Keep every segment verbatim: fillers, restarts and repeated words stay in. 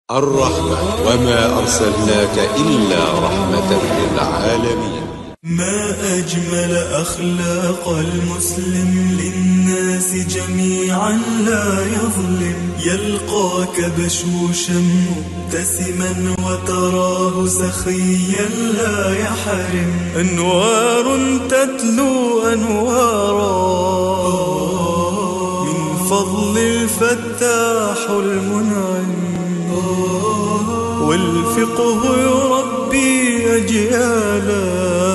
الرحمة وما أرسلناك إلا رحمة للعالمين. ما أجمل أخلاق المسلم للناس جميعا لا يظلم، يلقاك بشوشا مبتسما وتراه سخيا لا يحرم، أنوار تتلو أنوارا من فضل الفتاح المنعم، والفقه يربي أجيالا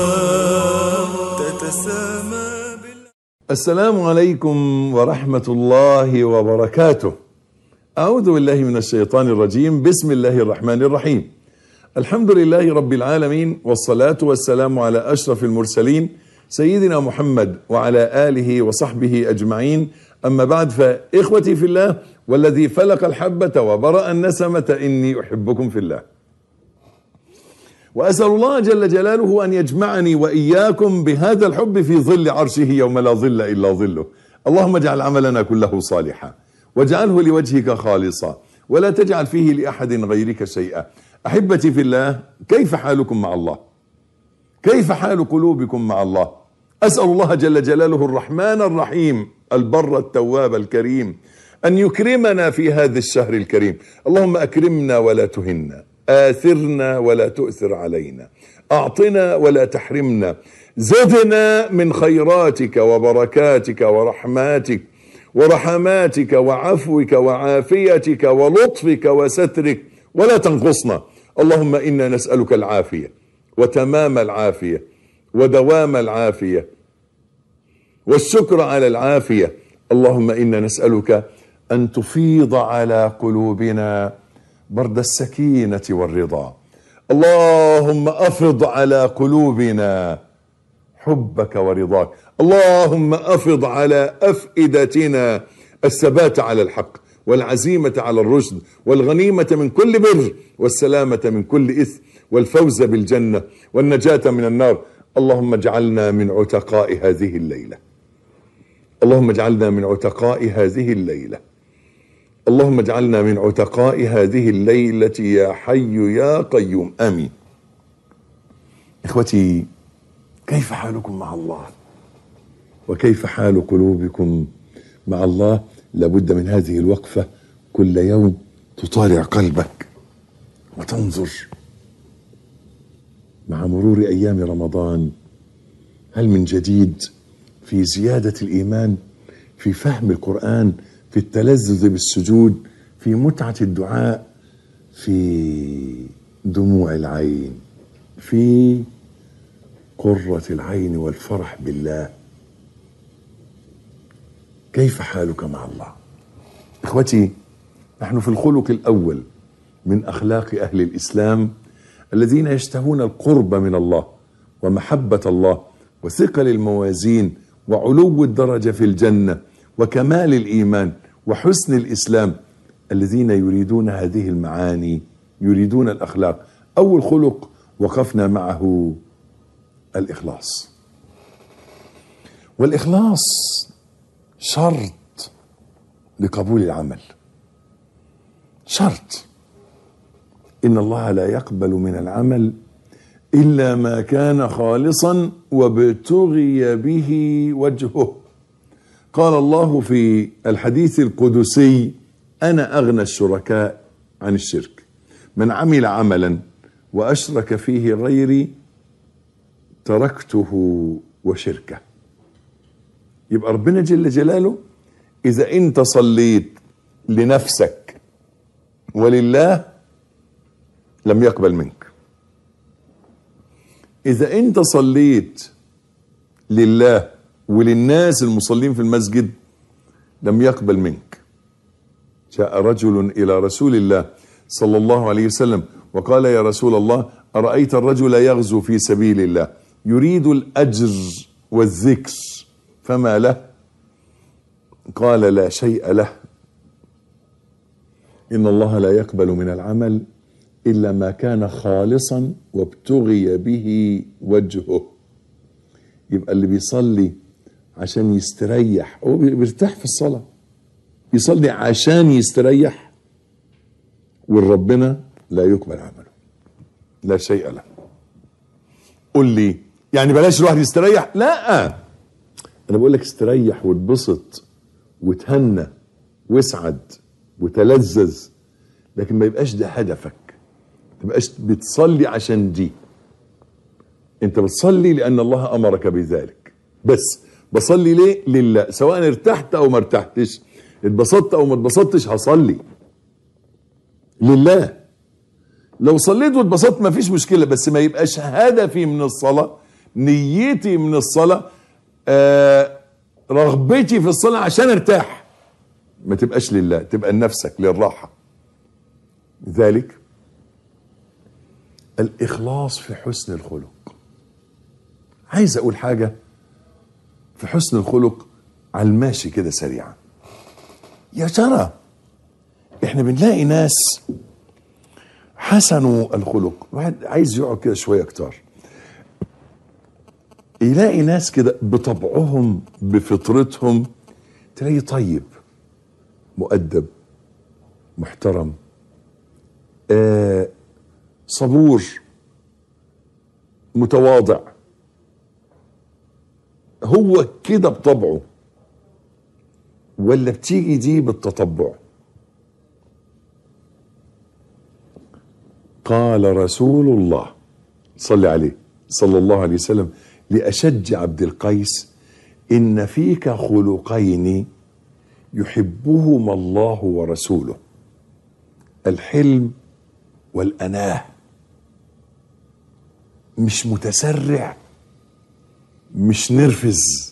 تتسامى بال... السلام عليكم ورحمة الله وبركاته. أعوذ بالله من الشيطان الرجيم. بسم الله الرحمن الرحيم. الحمد لله رب العالمين، والصلاة والسلام على أشرف المرسلين سيدنا محمد وعلى آله وصحبه أجمعين. أما بعد، فإخوتي في الله والذي فلق الحبة وبرأ النسمة إني أحبكم في الله، وأسأل الله جل جلاله أن يجمعني وإياكم بهذا الحب في ظل عرشه يوم لا ظل إلا ظله. اللهم اجعل عملنا كله صالحا، واجعله لوجهك خالصا، ولا تجعل فيه لأحد غيرك شيئا. أحبتي في الله، كيف حالكم مع الله؟ كيف حال قلوبكم مع الله؟ أسأل الله جل جلاله الرحمن الرحيم البر التواب الكريم أن يكرمنا في هذا الشهر الكريم. اللهم أكرمنا ولا تهنا، آثرنا ولا تؤثر علينا، أعطنا ولا تحرمنا، زدنا من خيراتك وبركاتك ورحماتك ورحماتك وعفوك وعافيتك ولطفك وسترك، ولا تنقصنا. اللهم إنا نسألك العافية وتمام العافية ودوام العافية والشكر على العافية. اللهم إنا نسألك أن تفيض على قلوبنا برد السكينة والرضا. اللهم أفض على قلوبنا حبك ورضاك. اللهم أفض على أفئدتنا الثبات على الحق والعزيمة على الرشد والغنيمة من كل بر والسلامة من كل إثم والفوز بالجنة والنجاة من النار. اللهم اجعلنا من عتقاء هذه الليلة. اللهم اجعلنا من عتقاء هذه الليلة. اللهم اجعلنا من عتقاء هذه الليلة يا حي يا قيوم، آمين. إخوتي، كيف حالكم مع الله؟ وكيف حال قلوبكم مع الله؟ لابد من هذه الوقفة كل يوم تطالع قلبك وتنظر مع مرور أيام رمضان، هل من جديد في زيادة الإيمان، في فهم القرآن، في التلذذ بالسجود، في متعة الدعاء، في دموع العين، في قرة العين والفرح بالله. كيف حالك مع الله؟ إخوتي، نحن في الخلق الأول من أخلاق أهل الإسلام الذين يشتهون القرب من الله ومحبة الله وثقل الموازين وعلو الدرجة في الجنة وكمال الإيمان وحسن الإسلام، الذين يريدون هذه المعاني، يريدون الأخلاق. أول خلق وقفنا معه الإخلاص، والإخلاص شرط لقبول العمل، شرط. إن الله لا يقبل من العمل إلا ما كان خالصا وابتغي به وجهه. قال الله في الحديث القدسي: أنا أغنى الشركاء عن الشرك، من عمل عملا وأشرك فيه غيري تركته وشركه. يبقى ربنا جل جلاله إذا أنت صليت لنفسك ولله لم يقبل منك. إذا أنت صليت لله وللناس المصلين في المسجد لم يقبل منك. جاء رجل إلى رسول الله صلى الله عليه وسلم وقال: يا رسول الله، أرأيت الرجل يغزو في سبيل الله يريد الأجر والذكر فما له؟ قال: لا شيء له. إن الله لا يقبل من العمل إلا ما كان خالصا وابتغي به وجهه. يبقى اللي بيصلي عشان يستريح، هو بيرتاح في الصلاة، يصلي عشان يستريح والربنا لا يقبل عمله، لا شيء له. قل لي يعني بلاش الواحد يستريح؟ لا، انا بقول لك استريح واتبسط وتهنى واسعد وتلذذ، لكن ما يبقاش ده هدفك، ما تبقاش بتصلي عشان دي. انت بتصلي لان الله امرك بذلك، بس بصلي ليه؟ لله، سواء ارتحت او ما ارتحتش، اتبسطت او ما اتبسطتش، هصلي لله. لو صليت واتبسطت ما فيش مشكلة، بس ما يبقاش هدفي من الصلاة، نيتي من الصلاة، آه رغبتي في الصلاة عشان ارتاح، ما تبقاش لله، تبقى لنفسك للراحة. لذلك الإخلاص في حسن الخلق. عايز أقول حاجة في حسن الخلق على الماشي كده سريعا. يا ترى احنا بنلاقي ناس حسنوا الخلق، واحد عايز يقعد كده شوية اكتر، يلاقي ناس كده بطبعهم بفطرتهم، تلاقيه طيب مؤدب محترم آه صبور متواضع، هو كده بطبعه، ولا بتيجي دي بالتطبع؟ قال رسول الله صلى عليه صلى الله عليه وسلم لأشج عبد القيس: إن فيك خلقين يحبهما الله ورسوله، الحلم والأناه. مش متسرع، مش نرفز،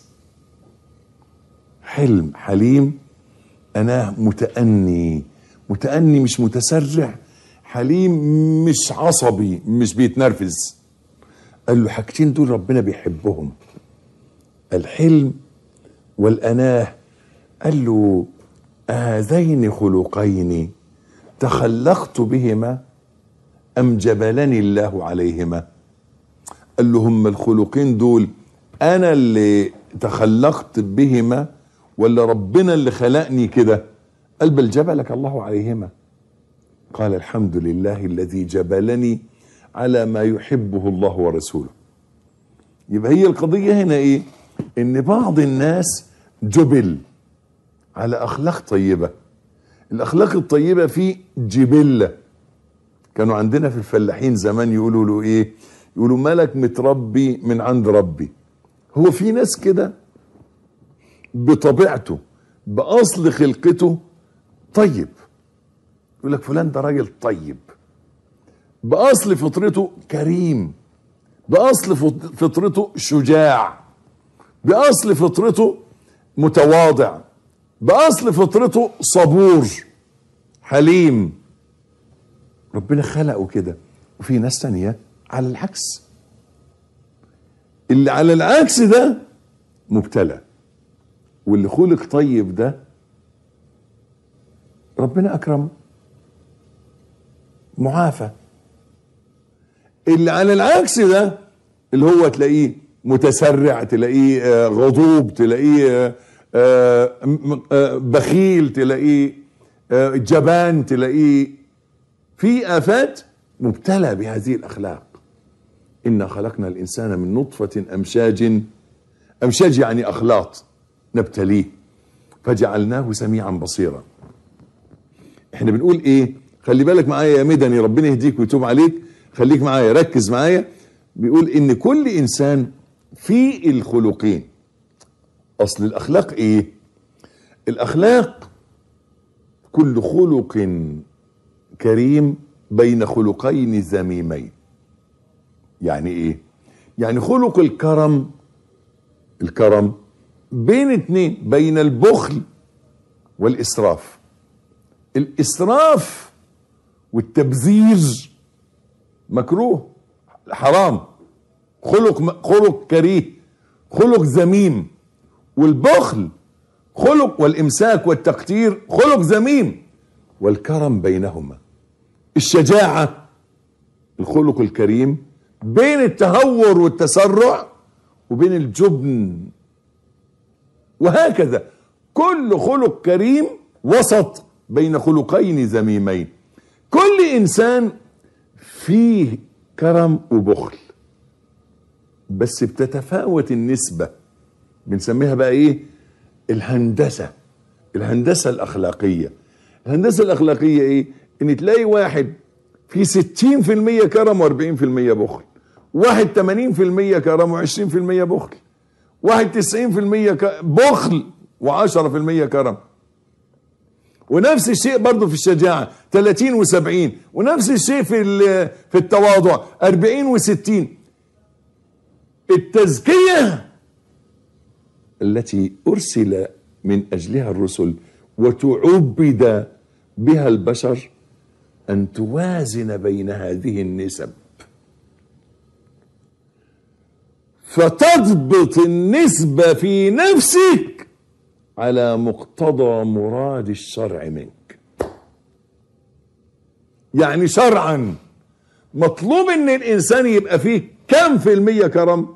حلم حليم، أناه متأني، متأني مش متسرع، حليم مش عصبي مش بيتنرفز. قال له حاجتين دول ربنا بيحبهم، الحلم والأناه. قال له هذين خلقين تخلقت بهما أم جبلني الله عليهما؟ قال له هم الخلقين دول أنا اللي تخلقت بهما ولا ربنا اللي خلقني كده؟ قال بل جبلك الله عليهما. قال الحمد لله الذي جبلني على ما يحبه الله ورسوله. يبقى هي القضية هنا ايه؟ ان بعض الناس جبل على اخلاق طيبة. الاخلاق الطيبة في جبلة. كانوا عندنا في الفلاحين زمان يقولوا له ايه؟ يقولوا ملك متربي من عند ربي. هو في ناس كده بطبيعته باصل خلقته طيب، يقول لك فلان ده راجل طيب، باصل فطرته كريم، باصل فطرته شجاع، باصل فطرته متواضع، باصل فطرته صبور حليم. ربنا خلقه كده. وفي ناس تانية على العكس، اللي على العكس ده مبتلى، واللي خلق طيب ده ربنا اكرمه معافى. اللي على العكس ده اللي هو تلاقيه متسرع، تلاقيه غضوب، تلاقيه بخيل، تلاقيه جبان، تلاقيه في آفات، مبتلى بهذه الأخلاق. إنا خلقنا الإنسان من نطفة أمشاج، أمشاج يعني أخلاط، نبتليه فجعلناه سميعا بصيرا. احنا بنقول ايه؟ خلي بالك معايا يا مدني، ربنا يهديك ويتوب عليك، خليك معايا ركز معايا. بيقول ان كل انسان في الخلقين. اصل الاخلاق ايه؟ الاخلاق كل خلق كريم بين خلقين ذميمين. يعني ايه؟ يعني خلق الكرم، الكرم بين اتنين، بين البخل والاسراف. الاسراف والتبذير مكروه حرام، خلق خلق كريه، خلق ذميم. والبخل خلق، والامساك والتقتير خلق ذميم، والكرم بينهما. الشجاعة الخلق الكريم بين التهور والتسرع وبين الجبن، وهكذا كل خلق كريم وسط بين خلقين ذميمين. كل انسان فيه كرم وبخل، بس بتتفاوت النسبة. بنسميها بقى ايه؟ الهندسة الهندسة الأخلاقية. الهندسة الأخلاقية ايه؟ ان تلاقي واحد في ستين في المية كرم واربعين في المية بخل، واحد تمانين في المية كرم وعشرين في المية بخل، واحد تسعين في المية بخل وعشرة في المية كرم. ونفس الشيء برضو في الشجاعة تلاتين وسبعين، ونفس الشيء في في التواضع أربعين وستين. التزكية التي أرسل من أجلها الرسل وتعبد بها البشر أن توازن بين هذه النسب، فتضبط النسبة في نفسك على مقتضى مراد الشرع منك. يعني شرعا مطلوب ان الانسان يبقى فيه كم في المية كرم،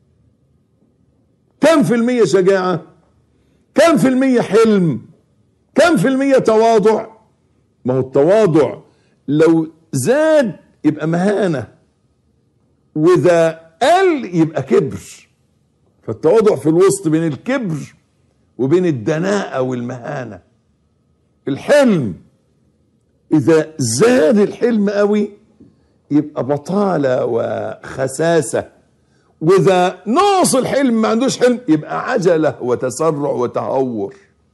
كم في المية شجاعة، كم في المية حلم، كم في المية تواضع. ما هو التواضع لو زاد يبقى مهانة، واذا قل يبقى كبر. فالتواضع في الوسط بين الكبر وبين الدناءة والمهانة. الحلم إذا زاد الحلم قوي يبقى بطالة وخساسة، وإذا نقص الحلم ما عندوش حلم يبقى عجلة وتسرع وتهور.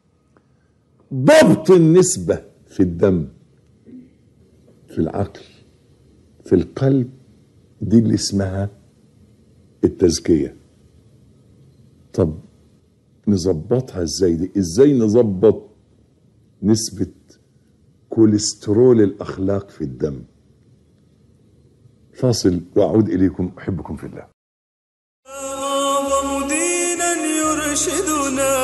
ضبط النسبة في الدم، في العقل، في القلب، دي اللي اسمها التزكية. طب نظبطها ازاي دي؟ ازاي نظبط نسبة كوليسترول الاخلاق في الدم؟ فاصل واعود اليكم، احبكم في الله. أعظم دينا يرشدنا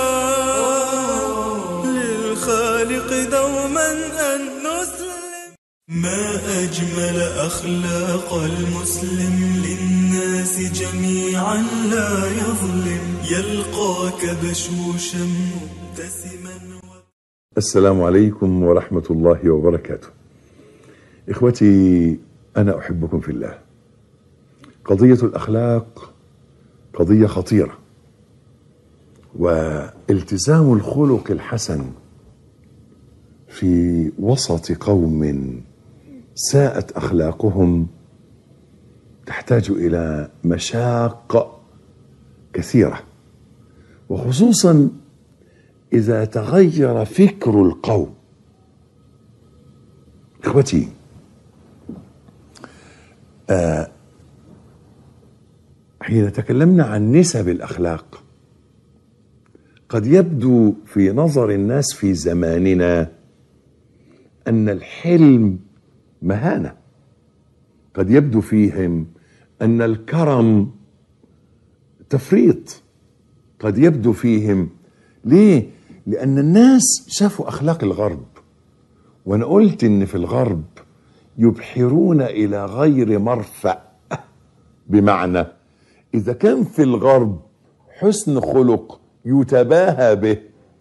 للخالق دوما أن نسلم. ما أجمل أخلاق المسلم للناس جميعا لا يظلم، يلقاك بشوشا مبتسما. السلام عليكم ورحمة الله وبركاته. إخوتي، أنا أحبكم في الله. قضية الأخلاق قضية خطيرة، والتزام الخلق الحسن في وسط قوم ساءت أخلاقهم تحتاج إلى مشاق كثيرة، وخصوصا إذا تغير فكر القوم. إخوتي، آه حين تكلمنا عن نسب الأخلاق، قد يبدو في نظر الناس في زماننا أن الحلم مهانة، قد يبدو فيهم أن الكرم تفريط، قد يبدو فيهم. ليه؟ لأن الناس شافوا أخلاق الغرب، وأنا قلت إن في الغرب يبحرون إلى غير مرفأ، بمعنى إذا كان في الغرب حسن خلق يتباهى به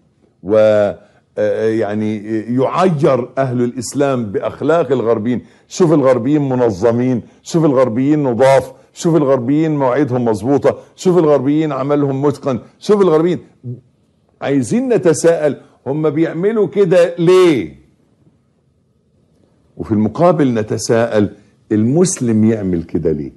ويعني يعير أهل الإسلام بأخلاق الغربيين، شوف الغربيين منظمين، شوف الغربيين نضاف، شوف الغربيين مواعيدهم مظبوطة، شوف الغربيين عملهم متقن، شوف الغربيين. عايزين نتساءل هم بيعملوا كده ليه؟ وفي المقابل نتساءل المسلم يعمل كده ليه؟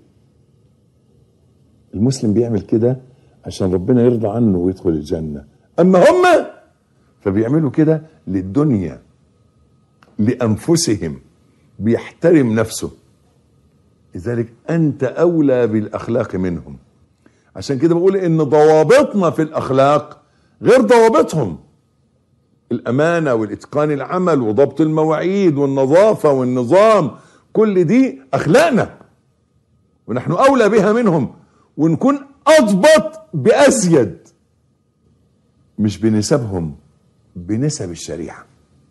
المسلم بيعمل كده عشان ربنا يرضى عنه ويدخل الجنة، أما هم فبيعملوا كده للدنيا، لأنفسهم، بيحترم نفسه. لذلك أنت أولى بالأخلاق منهم. عشان كده بقول إن ضوابطنا في الأخلاق غير ضوابطهم. الأمانة والإتقان العمل وضبط المواعيد والنظافة والنظام، كل دي أخلاقنا ونحن أولى بها منهم، ونكون أضبط بأزيد، مش بنسبهم، بنسب الشريعة.